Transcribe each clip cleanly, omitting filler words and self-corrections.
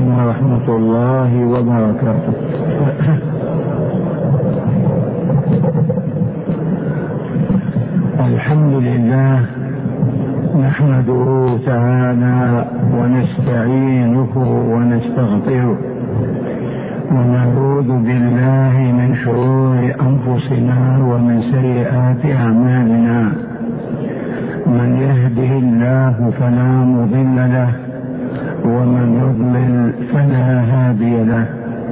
عليكم ورحمة الله وبركاته. الحمد لله نحمده تعالى ونستعينه ونستغفره ونعوذ بالله من شرور أنفسنا ومن سيئات أعمالنا. من يهده الله فلا مضل له ومن يضلل فلا هادي له.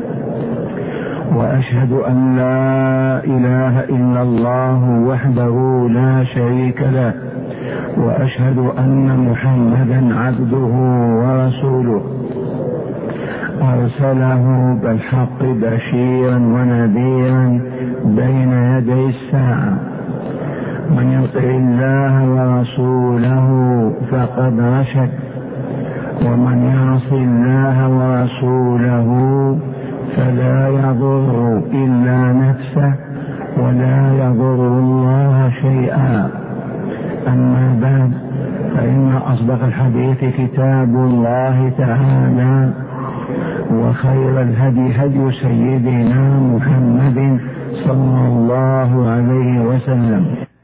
وأشهد أن لا إله إلا الله وحده لا شريك له، وأشهد أن محمدا عبده ورسوله أرسله بالحق بشيرا ونذيرا بين يدي الساعة. من يطع الله ورسوله فقد رشد، ومن يعص الله ورسوله فلا يضر إلا نفسه ولا يضر الله شيئا. أما بعد، فإن أصدق الحديث كتاب الله تعالى، وخير الهدي هدي سيدنا محمد صلى الله عليه وسلم،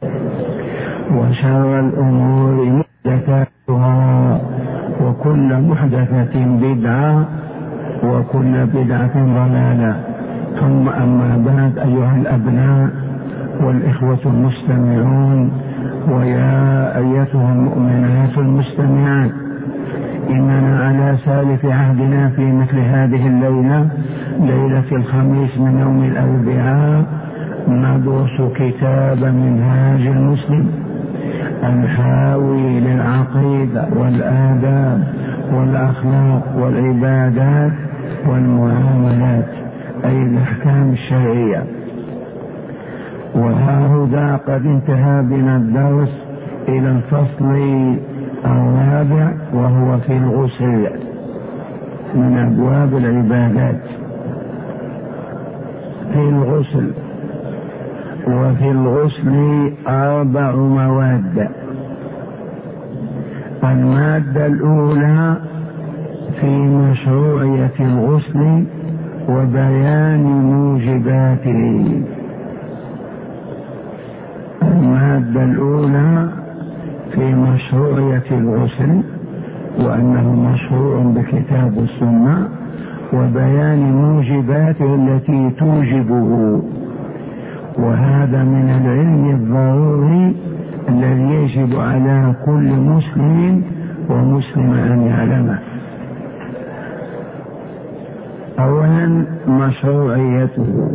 وشر الأمور محدثاتها، وكل محدثة بدعة، وكل بدعة ضلالة. ثم أما بعد، أيها الأبناء والإخوة المستمعون، ويا أيتها المؤمنات المستمعات، إننا على سالف عهدنا في مثل هذه الليلة، ليلة الخميس من يوم الأربعاء، ندرس كتاب منهاج المسلم الحاوي للعقيدة والآداب والأخلاق والعبادات والمعاملات، أي الأحكام الشرعية. وهذا قد انتهى بنا الدرس إلى الفصل الرابع، وهو في الغسل من أبواب العبادات. في الغسل، وفي الغسل 4 مواد. المادة الأولى في مشروعية الغسل وبيان موجباته. المادة الأولى في مشروعية الغسل، وأنه مشروع بكتاب السنة، وبيان موجباته التي توجبه. وهذا من العلم الضروري الذي يجب على كل مسلم ومسلم أن يعلمه. أولا، مشروعيته.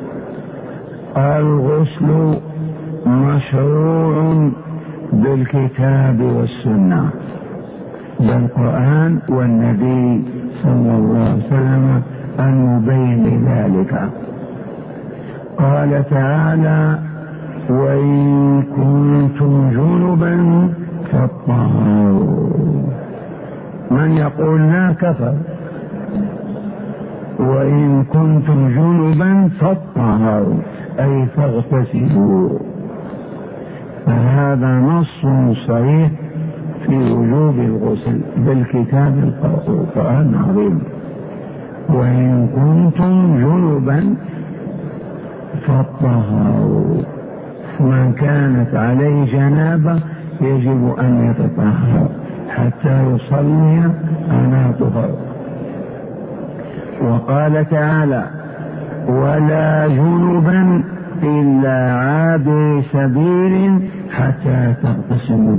الغسل مشروع بالكتاب والسنة، بالقرآن والنبي صلى الله عليه وسلم المبين ذلك. قال تعالى: وإن كنتم جنبا فاطهروا. من يقول لا كفر. وإن كنتم جنبا فاطهروا، أي فاغتسلوا. فهذا نص صريح في وجوب الغسل بالكتاب القرآن العظيم. وإن كنتم جنبا فاطهروا، من كانت عليه جنابة يجب أن يتطهر حتى يصلي على طهر. وقال تعالى: ولا جنبا إلا عابر سبيل حتى تغتسلوا.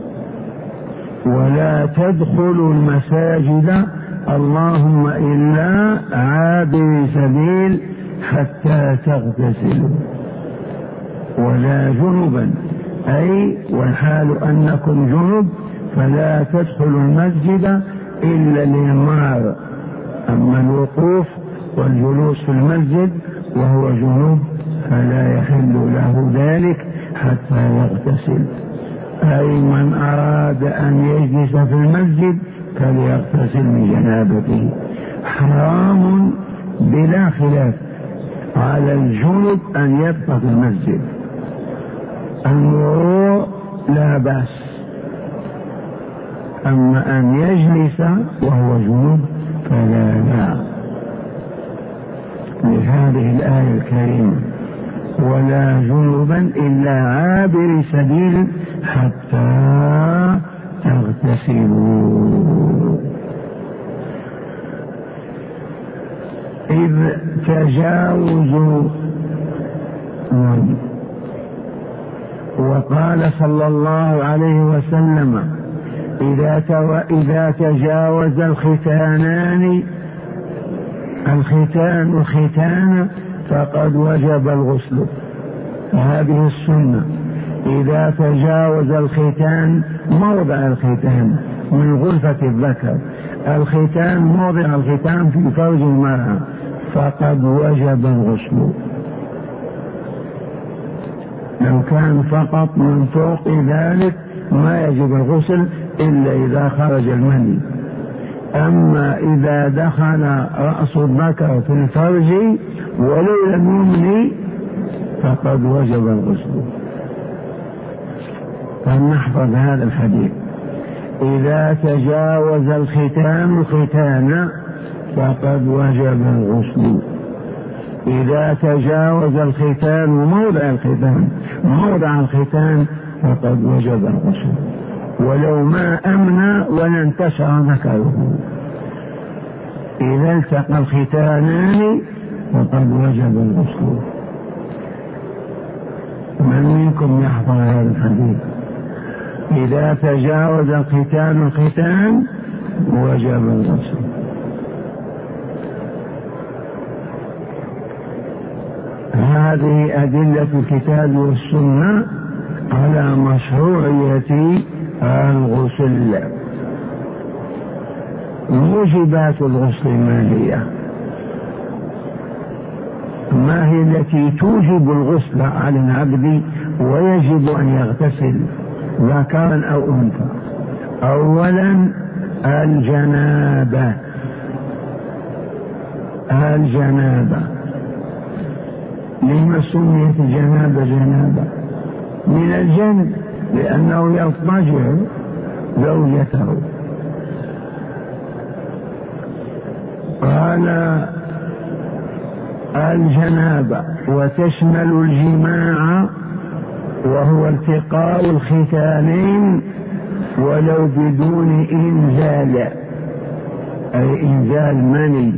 ولا تدخلوا المساجد اللهم إلا عابر سبيل حتى تغتسلوا. ولا جنبا، أي والحال أنكم جنب فلا تدخلوا المسجد إلا للمار. أما الوقوف والجلوس في المسجد وهو جنوب فلا يحل له ذلك حتى يغتسل. أي من أراد أن يجلس في المسجد فليغتسل من جنابته. حرام بلا خلاف على الجنب أن يبقى في المسجد. المرور لا بأس، أما أن يجلس وهو جنوب فلا. لهذه الآية الكريمة ولا جنوبا إلا عابر سبيل حتى تغتسلوا. إذ تجاوزوا. وقال صلى الله عليه وسلم إذا تجاوز الختان والختان فقد وجب الغسل. هذه السنة. إذا تجاوز الختان موضع الختان من غرفة الذكر، الختان موضع الختان في فرج المرأة، فقد وجب الغسل. لو كان فقط من فوق ذلك ما يجب الغسل إلا إذا خرج المني. أما إذا دخل رأس الذكر في الفرج ولو لم يمني فقد وجب الغسل. فلنحفظ هذا الحديث. إذا تجاوز الختان فقد وجب الغسل. إذا تجاوز الختان موضع الختان فقد وجب الغسل، ولو ما أمنى ولا انتشر ذكره. إذا التقى الختانان فقد وجب الغسل. من منكم يحفظ هذا الحديث؟ إذا تجاوز الختان وجب الغسل. هذه أدلة الكتاب والسنة على مشروعية الغسل. موجبات الغسل ما هي التي توجب الغسل على العبد ويجب أن يغتسل ذكرا أو أنثى؟ أولا الجنابة. لما سميت الجنابة جنابة؟ من الجنب، لأنه يضطجع زوجته. قال الجنابة وتشمل الجماع وهو التقاء الختانين ولو بدون إنزال، أي إنزال مني.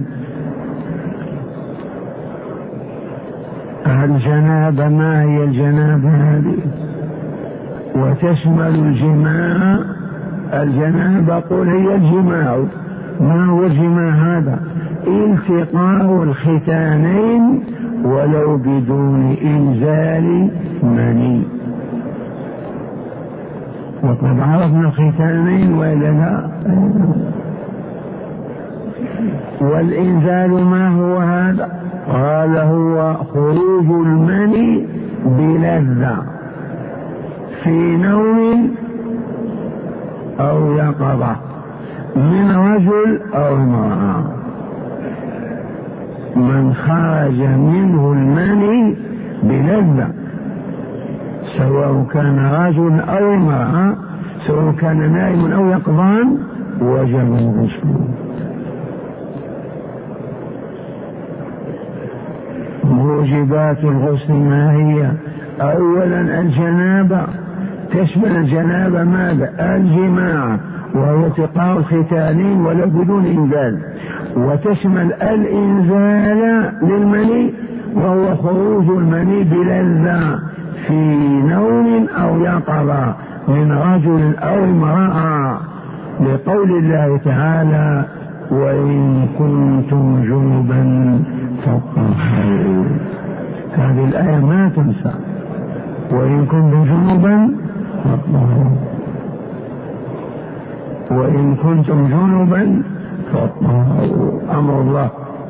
الجنابة ما هي الجنابة هذه؟ وتشمل الجماع. الجنابة قل هي الجماع. ما هو الجماع هذا؟ التقاء الختانين ولو بدون إنزال مني. وقد عرفنا الختانين وإلا لا؟ والإنزال ما هو هذا؟ قال هو خروج المني بلذة في نوم أو يقظة من رجل أو امرأة. من خرج منه المني بلذة سواء كان رجل أو امرأة، سواء كان نائم أو يقظان، وجب الغسل. موجبات الغسل ما هي؟ أولا الجنابة. تشمل الجنابة ماذا؟ الجماع وهو التقاء الختانين ولو بدون إنزال، وتشمل الإنزال للمني وهو خروج المني بلذة في نوم أو يقظة من رجل أو امرأة، لقول الله تعالى وإن كنتم جنبا فاطهروا. هذه الآية ما تنسى، وإن كنتم جنبا فاطهروا، وإن كنتم جنبا فاطهروا، أمر الله.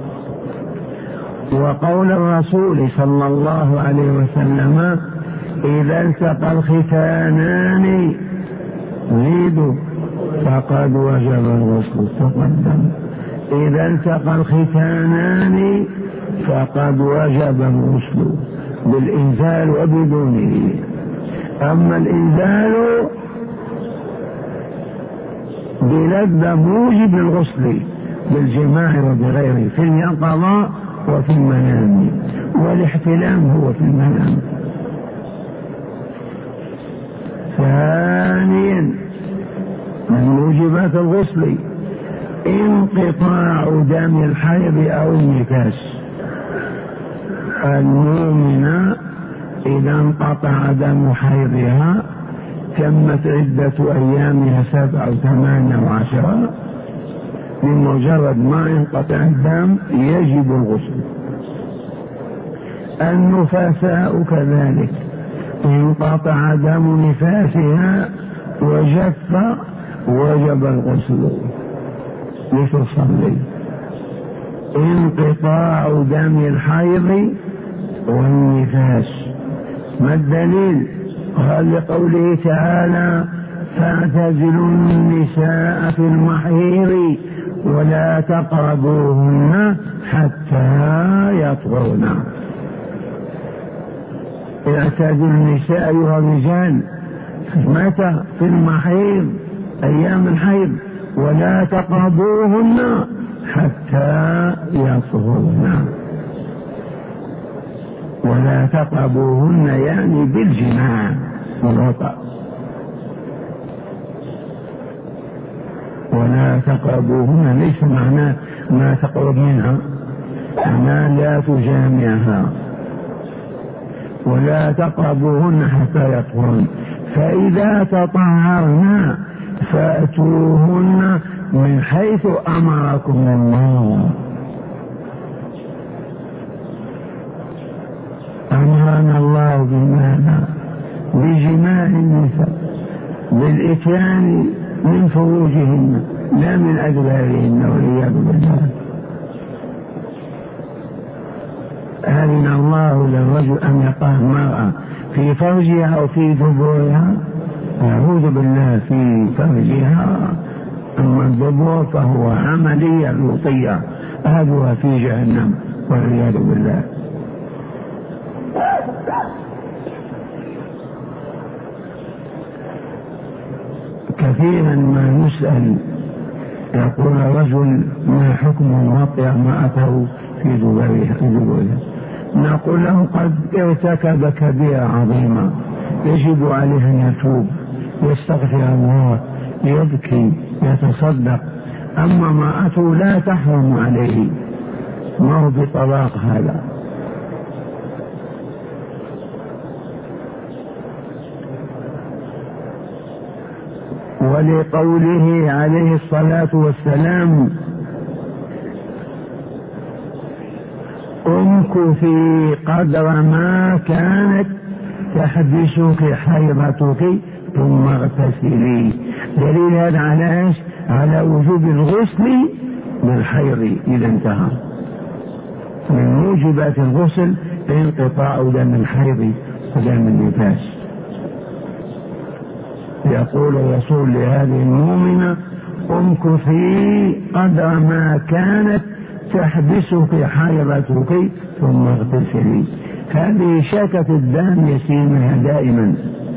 وقول الرسول صلى الله عليه وسلم إذا التقى الختانان زيدوا فقد وجب الغسل. تقدم إذا التقى الختانان فقد وجب الغسل بالإنزال وبدونه. أما الإنزال بلذة موجب الغسل بالجماع وبغيره في اليقظة وفي المنام، والاحتلام هو في المنام. ثانيا من موجبات الغسل انقطاع دم الحيض أو النفاس. المؤمنة إذا انقطع دم حيضها تمت عدة أيامها 7 و8 و10، بمجرد ما انقطع الدم يجب الغسل. النفساء كذلك انقطع دم نفاسها وجف وجب الغسل لتصلي. انقطاع دم الحيض والنفاس، ما الدليل؟ قال لقوله تعالى فاعتزلوا النساء في المحيض ولا تقربوهن حتى يطهرن. اعتزلوا النساء أيها الرجال متى؟ في المحيض، أيام الحيض، ولا تقربوهن حتى يطهرن. ولا تقربوهن يعني بالجماع والوطأ. ولا تقربوهن ليس معناه ما تقرب منها، معناه لا تجامعها. ولا تقربوهن حتى يطهرن، فإذا تطهرن فأتوهن من حيث أمركم الله. أمرنا الله بماذا؟ بجماع النساء، بالإتيان من فروجهن لا من أدبارهن والعياذ بالله. أذن الله للرجل أن يقع المرأة في فرجها أو في دبرها، أعوذ بالله، في فرجها. أما الدبر فهو عملية لوطية أهلها في جهنم والعياذ بالله. كثيرا ما نسأل يقول الرجل ما حكم وطئ امرأته في دبرها؟ نقول له قد ارتكب كبيرة عظيمة يجب عليه أن يتوب، يستغفر الله، يبكي، يتصدق. أما امرأته لا تحرم عليه، ما هو بطلاق هذا. ولقوله عليه الصلاة والسلام امكثي قدر ما كانت تحبسك حيضتك ثم اغتسلي. دليل هذا على ايش؟ على وجوب الغسل بالحيض إذا انتهى. من موجبات الغسل انقطاع دم الحيض ودم النفاس. يقول الرسول لهذه المؤمنة امكثي قدر ما كانت تحبسك حيضتك ثم اغتسلي. هذه شكة الدم يسير منها دائما،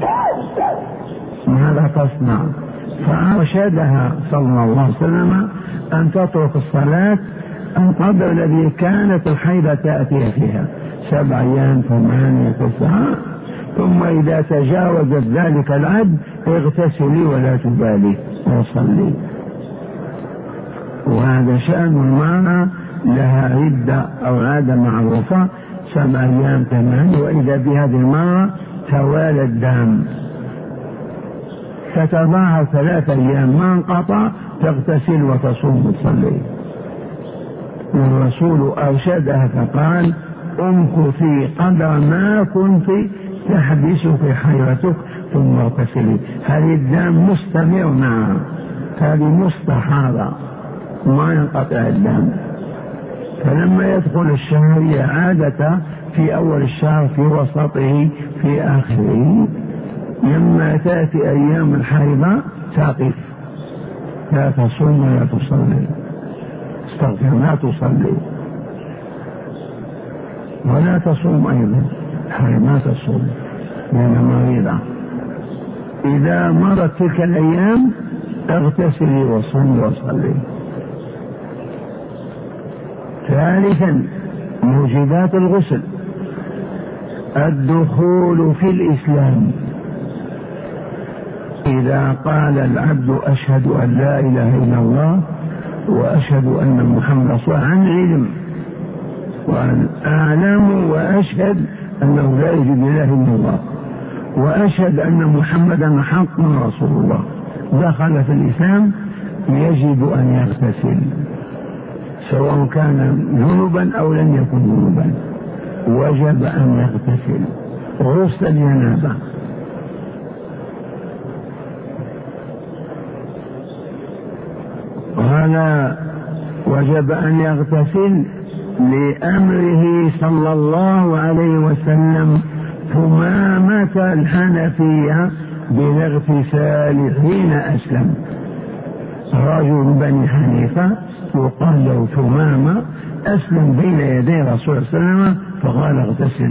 ماذا تصنع؟ فأرشدها صلى الله عليه وسلم أن تترك الصلاة القدر الذي كانت الحيضة تأتي فيها 7 أيام 8 9، ثم إذا تجاوزت ذلك العد اغتسلي ولا تبالي وصلي. وهذا شأن المرأة، لها عدة أو عادة معروفة 7 أيام 8، وإذا بهذه المرة توالى الدم تتظاهر 3 أيام ما انقطع تغتسل وتصوم وتصلي. والرسول أرشدها فقال امكثي قدر ما كنت تحبسك حيرتك ثم اغتسلي. هذه الدم مستمر معها، هذه مستحاضة ما ينقطع الدم. فلما يدخل الشهر هي عادة في أول الشهر، في وسطه، في آخره. لما تأتي أيام الحيضة تقف، لا تصوم ولا تصلي، استغفر، لا تصلي ولا تصوم أيضا، ما تصوم لأنها مريضة. إذا مرت تلك الأيام اغتسلي وصلي وصلي. ثالثا موجبات الغسل: الدخول في الإسلام. إذا قال العبد أشهد أن لا إله إلا الله وأشهد أن محمدا رسول الله عن علم، وأن أعلم وأشهد أنه لا يوجد إله إلا الله وأشهد أن محمدا حق رسول الله، دخل في الإسلام، يجب أن يغتسل سواء كان جنبا أو لم يكن جنبا، وجب أن يغتسل غسل الجنابة. قال وجب أن يغتسل لأمره صلى الله عليه وسلم ثمامة الحنفية بالاغتسال حين أسلم. رجل بني حنيفة يقال له ثمامة أسلم بين يدي رسول الله صلى الله عليه وسلم فقال اغتسل،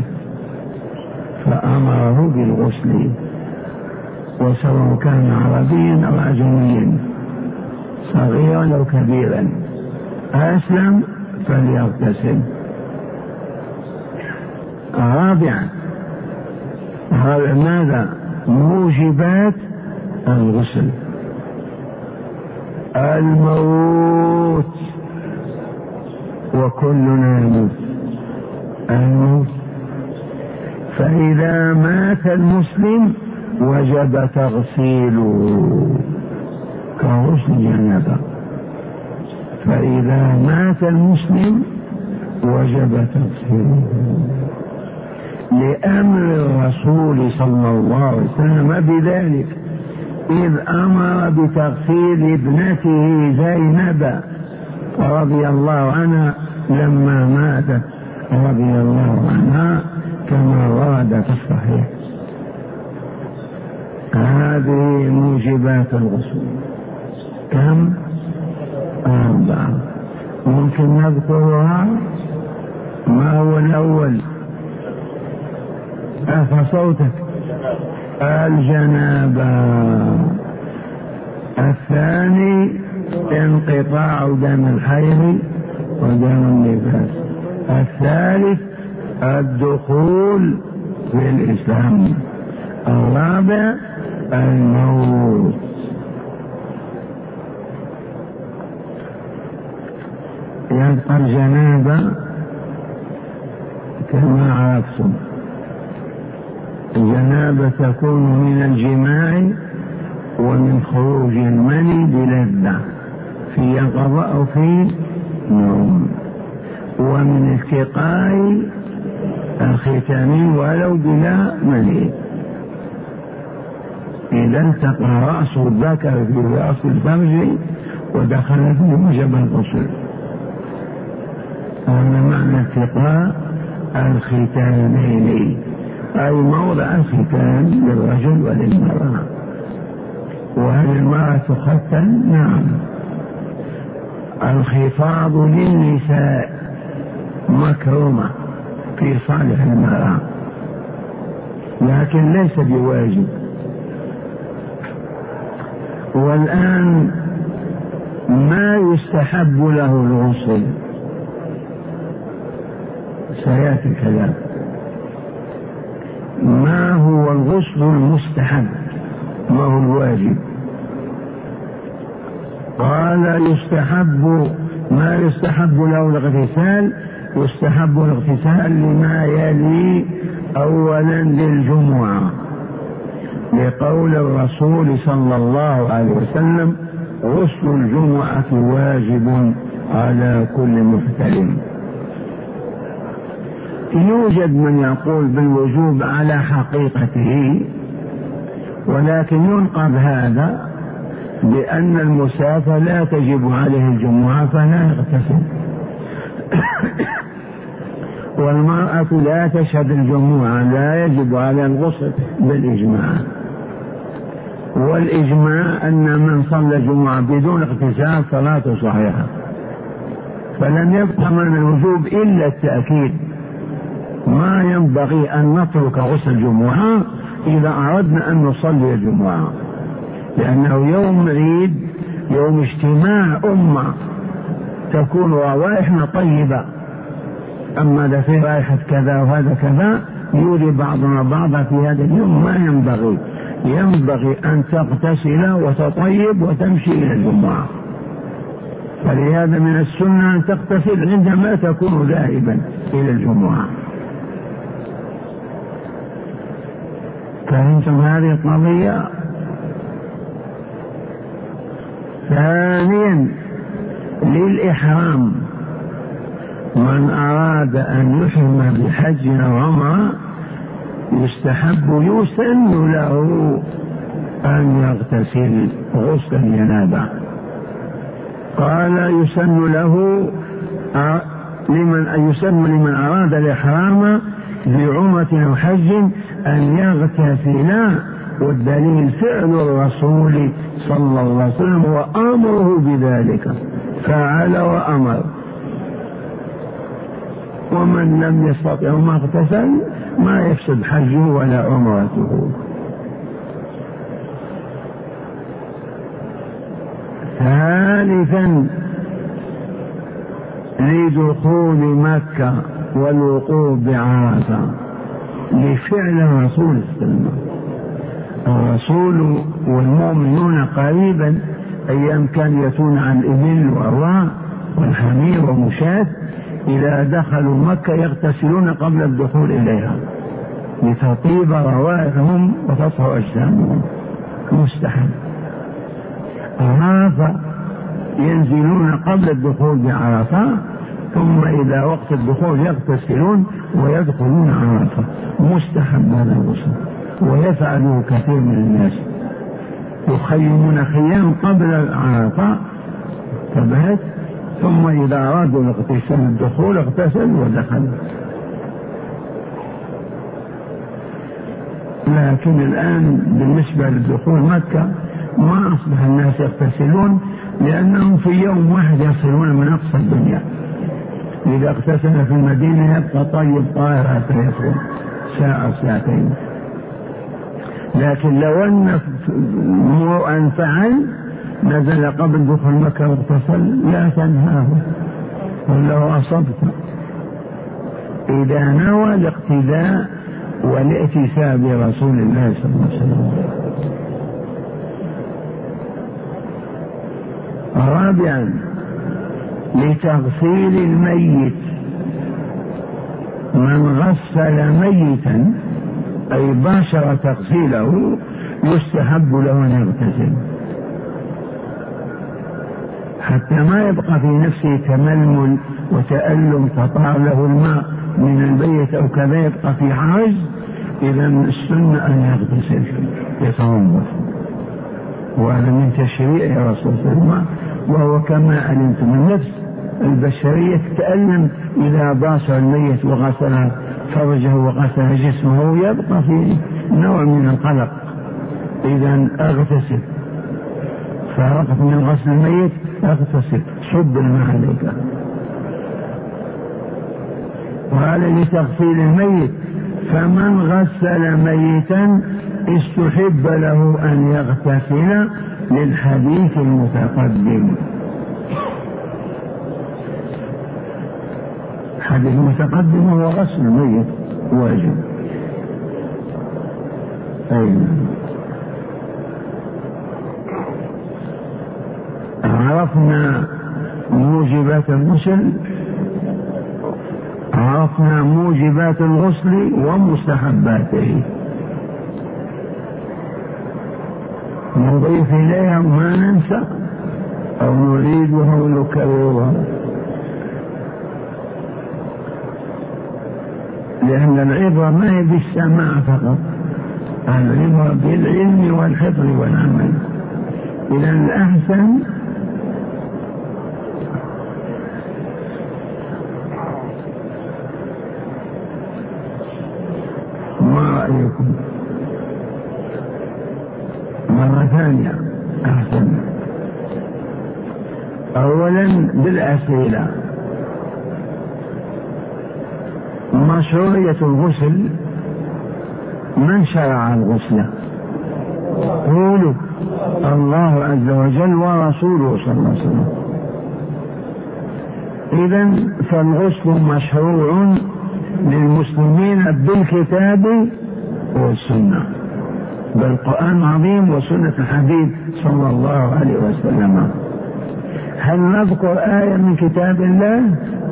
فأمره بالغسل، وسواء كان عربيا أو عجميا صغيرا أو كبيرا أسلم فليغتسل. رابعا ماذا؟ موجبات الغسل: الموت، وكلنا يموت، الموت. فإذا مات المسلم وجب تغسيله كغسل الجنابة. فإذا مات المسلم وجب تغسيله لأمر الرسول صلى الله عليه وسلم بذلك، إذ أمر بتغسيل ابنته زينب رضي الله عنها لما ماتت رضي الله عنها كما ورد في الصحيح. هذه موجبات الغسل. كم؟ 4. ممكن نذكرها. ما هو الأول؟ أرفع صوتك. الجنابة. الثاني انقطاع دم الحيض ودم النفاس. الثالث الدخول في الإسلام. الرابع الموت. يبقى الجنابة كما عرفتم، الجنابة تكون من الجماع ومن خروج المني بلذة في يقظة أو في نوم، ومن التقاء الختان ولو بلا مني. إذا التقى رأس الذكر في رأس الفرج ودخل في وجب الغسل. هذا معنى التقاء الختانين، أي موضع الختان للرجل وللمرأة. وهل المرأة تختن؟ نعم. الخفاض للنساء مكرمة في صالح المرأة، لكن ليس بواجب. والآن ما يستحب له الغسل سيأتي الكلام. ما هو الغسل المستحب؟ ما هو الواجب؟ قال يستحب ما يستحب له الاغتسال. يستحب الاغتسال لما يلي: أولا للجمعة، لقول الرسول صلى الله عليه وسلم: غسل الجمعة واجب على كل محتلم. يوجد من يقول بالوجوب على حقيقته، ولكن ينقض هذا بأن المسافر لا تجب عليه الجمعة فلا يغتسل، والمرأة لا تشهد الجمعة لا يجب على الغسل بالإجماع. والإجماع أن من صلى الجمعة بدون اغتسال صلاته صحيحة، فلم يبقى من الوجوب إلا التأكيد. ما ينبغي أن نترك غسل الجمعة إذا أردنا أن نصلي الجمعة، لأنه يوم عيد، يوم اجتماع أمة تكون روائحنا طيبة. أما إذا في رائحة كذا وهذا كذا يؤذي بعضنا بعضا في هذا اليوم، ما ينبغي. ينبغي أن تغتسل وتطيب وتمشي إلى الجمعة. فلهذا من السنة أن تغتسل عندما تكون ذاهبا إلى الجمعة. فهمتم هذه القضية؟ ثانيا للإحرام، من أراد أن يحرم بحج أو عمرة يستحب يسن له أن يغتسل غسل الجنابة. قال يسن له لمن أراد الإحرام بعمرة أو حج أن يغتسل، والدليل فعل الرسول صلى الله عليه وسلم وأمره بذلك، فعل وأمر. ومن لم يستطع ما اغتسل ما يفسد حجه ولا عمرته. ثالثا لدخول مكة والوقوف بعرفة لفعل الرسول صلى الله عليه وسلم. الرسول والمؤمنون قريبا أيام كان يأتون عن الإبل والراء والحمير ومشاة، إذا دخلوا مكة يغتسلون قبل الدخول إليها لتطيب روائحهم وتطهر أجسامهم، مستحب. عرفة ينزلون قبل الدخول بعرفة، ثم إذا وقت الدخول يغتسلون ويدخلون عرفة، مستحب هذا الغسل. ويفعله كثير من الناس، يخيمون خيام قبل عرفة تبات، ثم إذا أرادوا الاغتسال الدخول اغتسل ودخل. لكن الآن بالنسبة للدخول مكة ما أصبح الناس يغتسلون، لأنهم في يوم واحد يصلون من أقصى الدنيا. إذا اغتسل في المدينة يبقى طيب طاهر حتى يخرج ساعة ساعتين. لكن لو أن فعل نزل قبل دخول مكة واغتسل لا تنهاه، ولو أصبت إذا نوى الاقتداء والائتساء برسول الله صلى الله عليه وسلم. رابعا لتغسيل الميت، من غسل ميتا أي باشر تغسيله يستحب له أن يغتسل حتى ما يبقى في نفسه تململ وتألم تطار له الماء من البيت أو كذا يبقى في حرج. إذا السنة أن يغتسل يتنظف، وهذا من تشريع رسول الله صلى الله عليه وسلم. وهو كما علمتم النفس البشرية تتألم إذا باشر الميت وغسل فرجه وغسل جسمه، يبقى في نوع من القلق. إذا اغتسل، فرقت من غسل الميت اغتسل، صب الماء عليك. وهذا لتغسيل الميت، فمن غسل ميتا استحب له أن يغتسل للحديث المتقدم. الحديث المتقدم هو غسل الميت واجب. عرفنا موجبات الغسل، عرفنا موجبات الغسل ومستحباته، نضيف إليها ما ننسى أو نريدها ونكررها، لأن العبرة ما هي بالسماع فقط، العبرة بالعلم والحفظ والعمل. إذا الأحسن ما رأيكم؟ مرة ثانية أحسن. أولا بالأسئلة، مشروعية الغسل، من شرع الغسل؟ قولوا الله عز وجل ورسوله صلى الله عليه وسلم. إذن فالغسل مشروع للمسلمين بالكتاب والسنة، بالقرآن العظيم وسنة الحبيب صلى الله عليه وسلم. هل نذكر آية من كتاب الله؟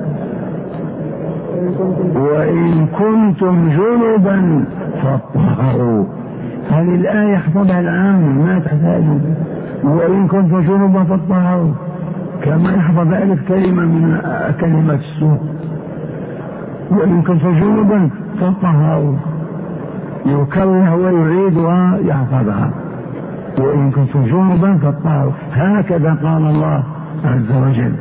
وإن كنتم جنبا فاطهروا. هل الآية يحفظها العام ما تحتاج؟ وإن كنتم جنبا فاطهروا كما يحفظ ألف كلمة من كلمة السوق. وإن كنتم جنبا فاطهروا يكره ويعيد ويحفظها. وإن كنتم جنبا فاطهروا، هكذا قال الله عز وجل.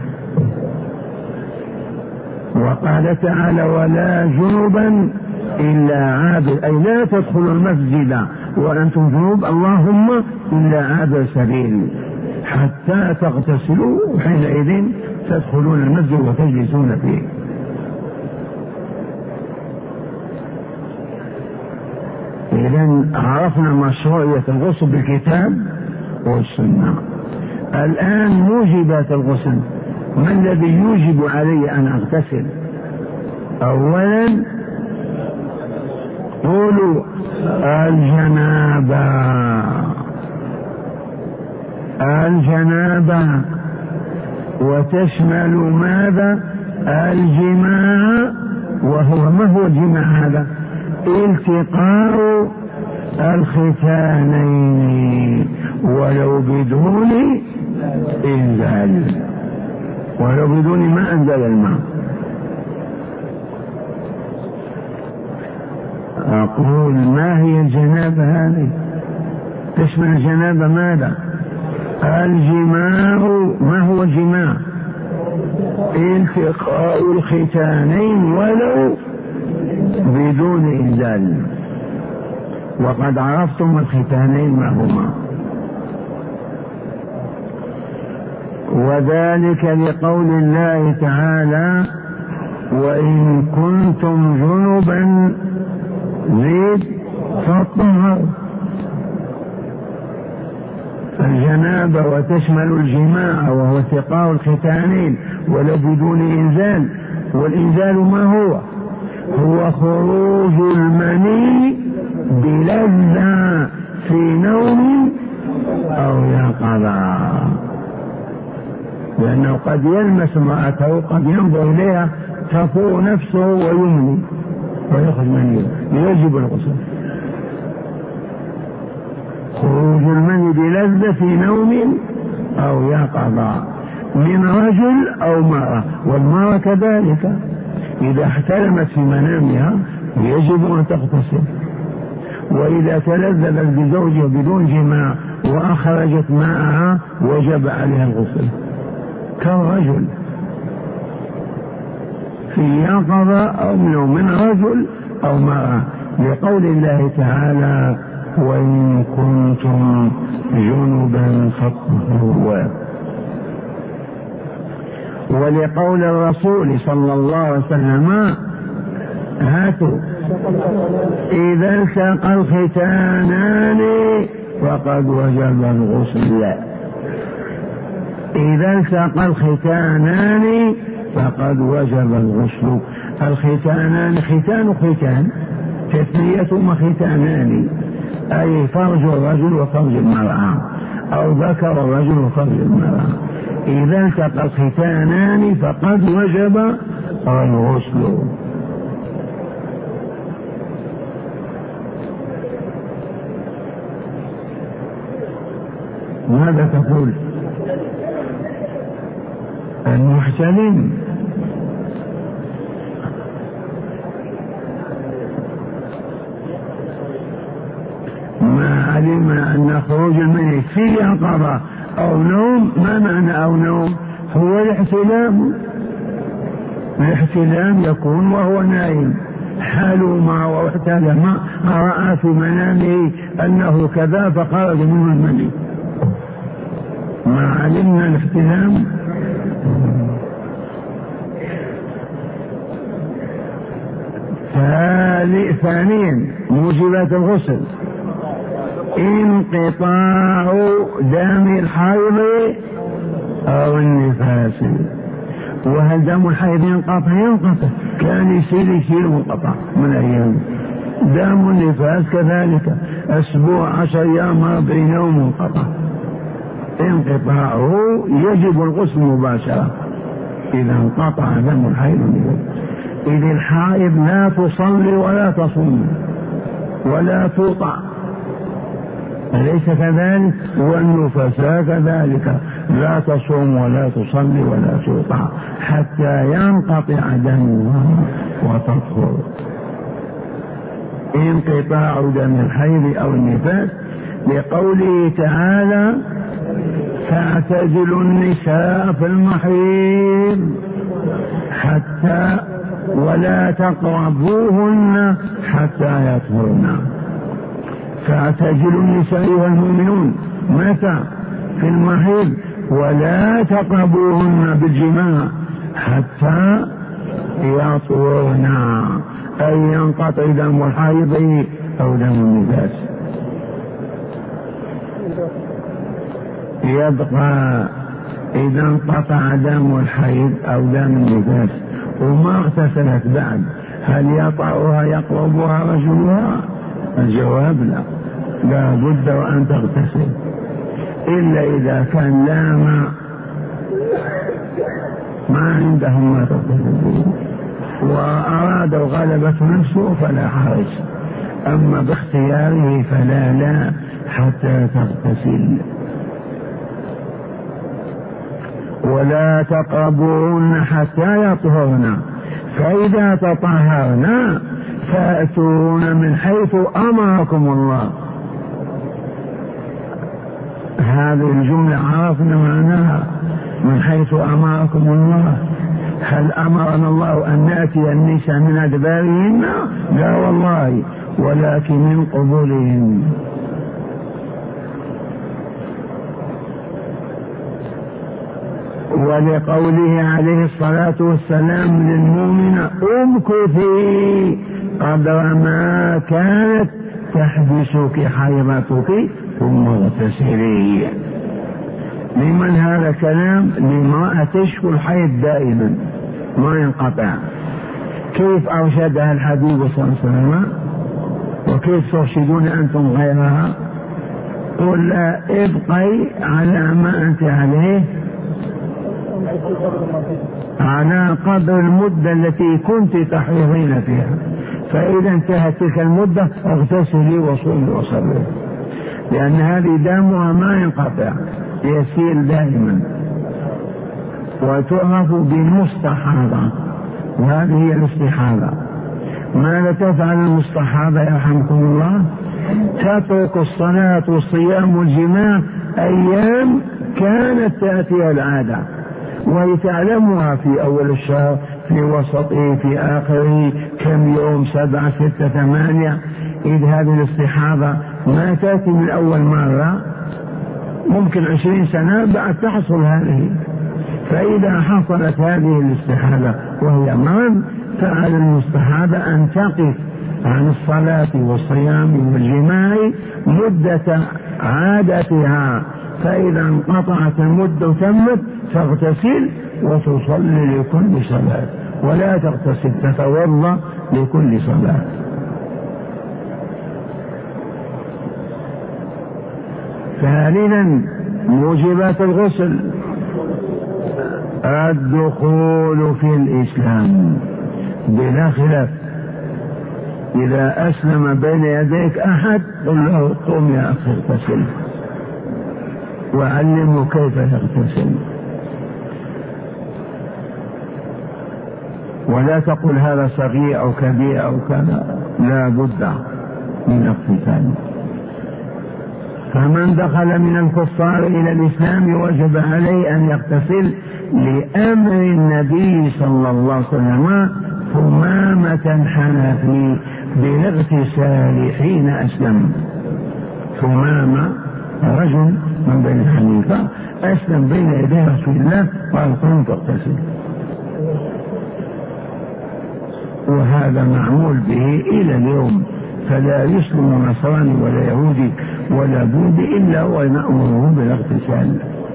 وقال تعالى ولا جنبا إلا عابر، أي لا تدخلوا المسجد وأنتم جنوب اللهم إلا عابر سبيل حتى تغتسلوا، حينئذ تدخلون المسجد وتجلسون فيه. إذن عرفنا مشروعية الغسل بالكتاب والسنة. الآن موجبات الغسل، ما الذي يوجب علي أن أغتسل؟ أولا قولوا الجنابة وتشمل ماذا؟ الجماع. وهو ما هو الجماع هذا؟ التقاء الختانين ولو بدون إنزال، ولو بدون ما أنزل الماء. أقول ما هي الجنابة هذه؟ تشمل الجنابة ماذا؟ الجماع. ما هو الجماع؟ التقاء الختانين ولو بدون إنزال. وقد عرفتم الختانين ما هما، وذلك لقول الله تعالى وإن كنتم جنبا زيد فاطهروا. الجنابة وتشمل الجماع وهو التقاء الختانين ولو بدون إنزال. والإنزال ما هو؟ هو خروج المني بلذة في نوم أو يقظة، لأنه قد يلمس امرأته، قد ينظر إليها تفوق نفسه ويمني ويخرج منه، يجب الغسل. خروج المني بلذة في نوم أو يقظة من رجل أو مرأة، والمرأة كذلك إذا احتلمت في منامها يجب أن تغتسل، وإذا تلذذت بزوجها بدون جماع وأخرجت ماءها وجب عليها الغسل كالرجل في يقظة أو نوم من رجل أو مرأة، لقول الله تعالى وإن كنتم جنبا فاطهروا. ولقول الرسول صلى الله عليه وسلم هاتوا إذا التقى الختانان فقد وجب الغسل. إذا التقى الختانان فقد وجب الغسل. الختانان ختان تثنيتهما ختانان، أي فرج الرجل وفرج المرأة، أو ذكر الرجل وفرج المرأة. إذا التقى الختانان فقد وجب الغسل. ماذا تقول؟ المحتلم ما علم أن خروج المني في يقظة أو نوم. ما معنى أو نوم؟ هو الاحتلام. الاحتلام يكون وهو نائم، حلم واحتلم، رأى في منامه أنه كذا فخرج منه المني. ما علمنا الاحتلام. ثانيا موجبات الغسل. انقطاع دم الحيض أو النفاس. وهل دم الحيض ينقطع؟ ينقطع، كان يصير منقطع من أيام. دم النفاس كذلك، أسبوع 10 أيام 40 يوم منقطع. انقطاعه يجب الغسل مباشرة إذا انقطع دم الحيض والنفاس. إذ الحائض لا تصلي ولا تصوم ولا توطأ، أليس كذلك؟ والنفساء كذلك لا تصوم ولا تصلي ولا توطأ حتى ينقطع دمها وتطهر. انقطاع دم الحيض أو النفاس لقوله تعالى: فاعتزلوا النساء في المحيض حتى ولا تقربوهن حتى يطهرن. فاعتزلوا النساء أيها المؤمنون، متى؟ في المحيض، ولا تقربوهن بالجماع حتى يطهرن، أي ينقطع دم الحيض أو دم النفاس. يبقى إذا انقطع دم الحيض أو دم النفاس وما اغتسلت بعد، هل يطأها يقربها رجلها؟ الجواب لا بد وأن تغتسل، إلا إذا كان لا ماء، ما عندهم ما تغتسل به وأراد غلبة نفسه فلا حرج، أما باختياره فلا حتى تغتسل. ولا تقربوهن حتى يطهرن، فإذا تطهرن فأتون من حيث أمركم الله. هذه الجملة عرفنا معناها، من حيث أمركم الله. هل أمرنا الله أن نأتي النساء من أدبارهن؟ لا والله، ولكن من قبولهن. ولقوله عليه الصلاة والسلام للمؤمنة: امكثي قدر ما كانت تحبسك حيضتك ثم اغتسلي. لمن هذا كلام؟ لامرأة تشكو الحيض دائما ما ينقطع. كيف أرشدها الحبيب صلى الله عليه وسلم؟ وكيف ترشدون أنتم غيرها؟ قل لا، ابقي على ما أنت عليه، على قدر المدة التي كنت تحيضين فيها، فإذا انتهت تلك المدة اغتسلي وصومي وصلي، لأن هذه دمها ما ينقطع، يسير دائما. وتعرف بالمستحاضة، وهذه هي الاستحاضة. ماذا تفعل المستحاضة يرحمكم الله؟ تترك الصلاة والصيام والجماع أيام كانت تأتيها العادة، وهي تعلمها في أول الشهر، في وسطه، في آخره، كم يوم، 7 6 8. إذ هذه الاستحاضة ما تأتي من أول مرة، ممكن 20 سنة بعد تحصل هذه. فإذا حصلت هذه الاستحاضة وهي مرض، فعلى المستحاضة أن تقف عن الصلاة والصيام والجماع مدة عادتها، فإذا انقطعت المدة تمت تغتسل وتصلي لكل صلاة، ولا تغتسل، تتوضأ لكل صلاة. ثالثا موجبات الغسل: الدخول في الإسلام بلا خلاف. إذا أسلم بين يديك أحد قل له: قم يا أخي اغتسل، وعلمه كيف يغتسل. ولا تقل هذا صغير أو كبير أو كذا، لا بد من اغتسال. فمن دخل من الكفار إلى الإسلام وجب عليه أن يغتسل لأمر النبي صلى الله عليه وسلم ثمامة الحنفي بالاغتسال حين أسلم. ثمامة رجل من بني حنيفة أسلم بين يدي رسول الله قال: قم فاغتسل. وهذا معمول به إلى اليوم، فلا يسلم نصراني ولا يهودي ولا بد إلا ونأمره بالاغتسال.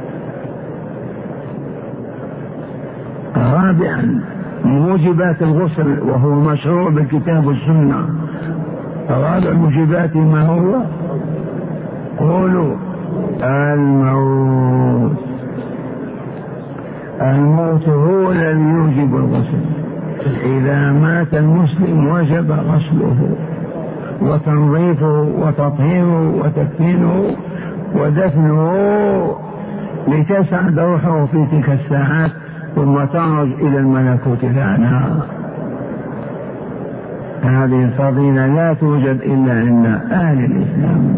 رابعا موجبات الغسل، وهو مشروع بالكتاب والسنة. رابع موجبات ما هو؟ قولوا الموت. الموت هو الذي يوجب الغسل. إذا مات المسلم وجب غسله وتنظيفه وتطهيره وتكفينه ودفنه لتسعد روحه في تلك الساعات، ثم تعرج إلى الملكوت الأعلى. هذه الفضيلة لا توجد إلا عند أهل الإسلام.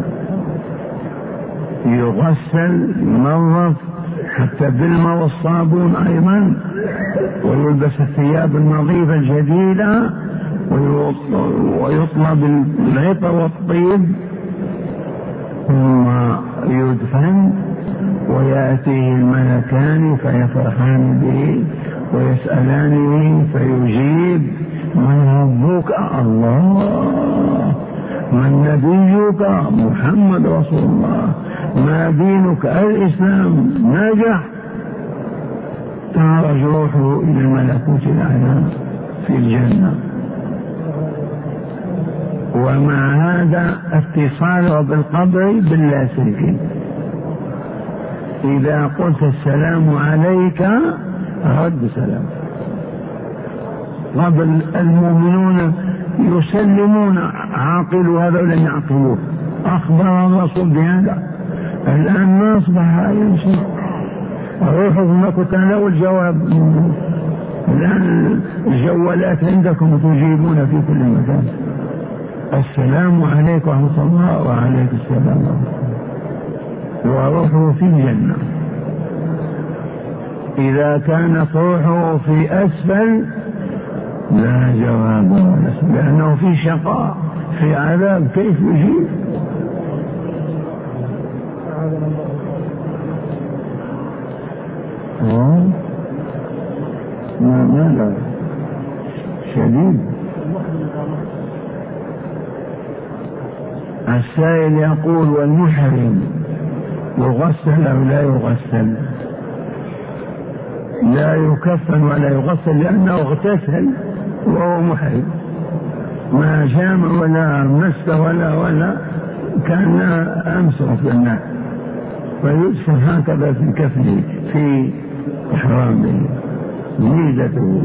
يغسل ينظف حتى بالماء والصابون أيضا، ويلبس الثياب النظيفة الجديدة، ويطلب العطر والطيب، ثم يدفن ويأتيه الملكان فيفرحان به ويسألانه فيجيب: من ربك؟ الله. من نبيك؟ محمد رسول الله. ما دينك؟ الإسلام. نجح، تعرج روحه إلى الملكوت الأعلى في الجنة. ومع هذا اتصاله بالقبر باللاسلكي. إذا قلت السلام عليك رد سلام. قبل المؤمنون يسلمون، عاقلوا هذا ولم يعقلوه. أخبر الرسول بهذا. الآن ما أصبح يمشي روحوا ما كنت أنا الجواب. الآن الجوالات عندكم تجيبون في كل مكان: السلام عليكم ورحمة الله. وعليك السلام ورحمة الله. وروحه في الجنة. إذا كانت روحه في أسفل لا جواب ولا، لأنه في شقاء في عذاب، كيف يجيب؟ لا شديد. السائل يقول: والمحرم يغسل أو لا يغسل؟ لا يكفن ولا يغسل، لأنه اغتسل وهو محرم، ما جام ولا مس ولا كان أمسه في النار، فيدفن هكذا في كفنه في إحرامه. ميزته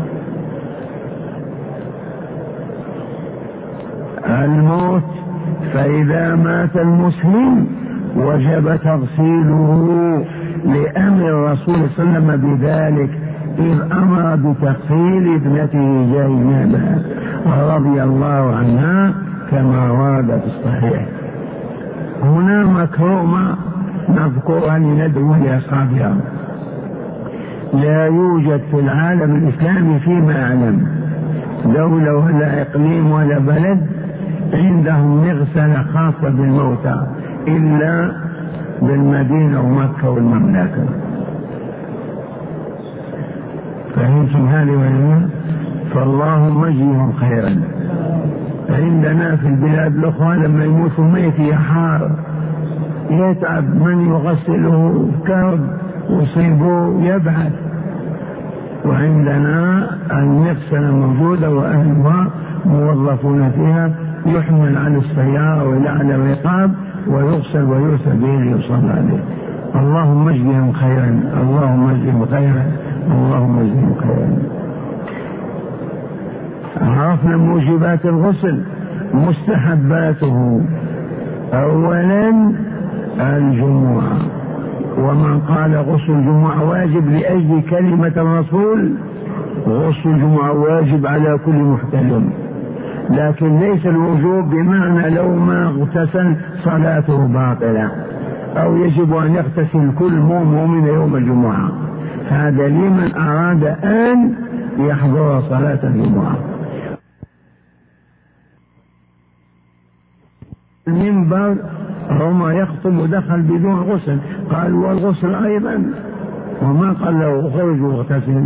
الموت. فإذا مات المسلم وجب تغسيله لأمر الرسول صلى الله عليه وسلم بذلك، إذ أمر بتغسيل ابنته زينب رضي الله عنها كما ورد في الصحيح. هنا مكرمة نذكرها لندعو لأصحابها. لا يوجد في العالم الإسلامي فيما أعلم دولة ولا إقليم ولا بلد عندهم مغسلة خاصة بالموتى إلا بالمدينة ومكة والمملكة. فهمتم هذه ولا؟ فاللهم اجزهم خيرا. عندنا في البلاد الأخرى لما يموت الميت يحار، يتعب من يغسله، كرب يصيبه يبعث. وعندنا المغسلة موجودة وأهلها موظفون فيها، يحمل على السيارة وإلى على الرقاب ويغسل ويرسل به ليصلى عليه. اللهم اجزهم خيرا، اللهم اجزهم خيرا، اللهم اجزهم خيرا. عرفنا موجبات الغسل. مستحباته: أولا الجمعة، ومن قال غسل الجمعة واجب لأجل كلمة الرسول، غسل الجمعة واجب على كل محتلم، لكن ليس الوجوب بمعنى لو ما اغتسل صلاته باطلة، أو يجب أن يغتسل كل مؤمن يوم الجمعة. هذا لمن أراد أن يحضر صلاة الجمعة. المنبر هما يخطب ودخل بدون غسل، قال والغسل أيضا، وما قال له خرج واغتسل.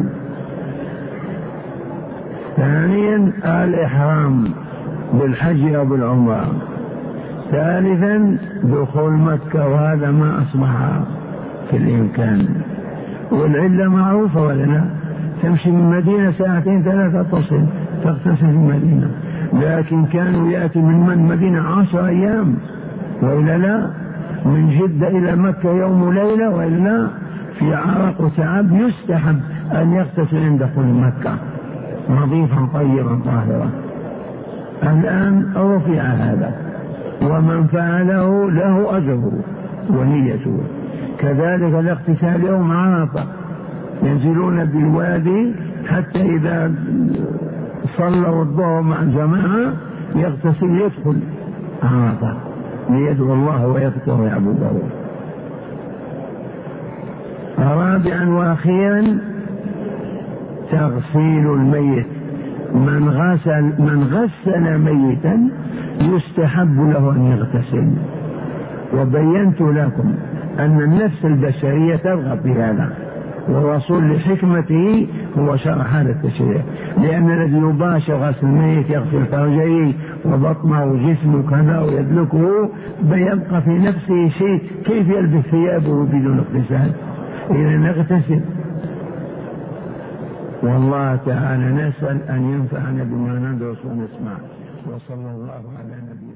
ثانيا الإحرام بالحج أو بالعمرة. ثالثا دخول مكة، وهذا ما أصبح في الإمكان. والعلة معروفة ولا لا؟ تمشي من المدينة ساعتين ثلاثة تصل تغتسل في المدينة، لكن كانوا يأتي من المدينة 10 أيام، وإلا لا، من جدة إلى مكة يوم وليلة، وإلا في عرق وتعب. يستحب أن يغتسل عند دخول مكة نظيفا طيبا طاهرا. الآن رفع هذا، ومن فعله له أجره ونيته. كذلك الاغتسال يوم عرفة، ينزلون بالوادي حتى إذا صلوا الظهر مع الجماعة يغتسل يدخل عرفة ليدعو الله ويذكر ويعبده. رابعا وأخيرا تغسيل الميت. من غسل ميتا يستحب له أن يغتسل. وبينت لكم أن النفس البشرية ترغب في هذا، والرسول لحكمته هو شرح هذا التشريع، لأن الذي يباشر غسل الميت يغسل فرجيه وبطنه وجسمه كذا ويدلكه، بيبقى في نفسه شيء، كيف يلبس ثيابه بدون اغتسال؟ إذا نغتسل. والله تعالى نسأل أن ينفعنا بما ندرس ونسمع. وصلى الله على نبينا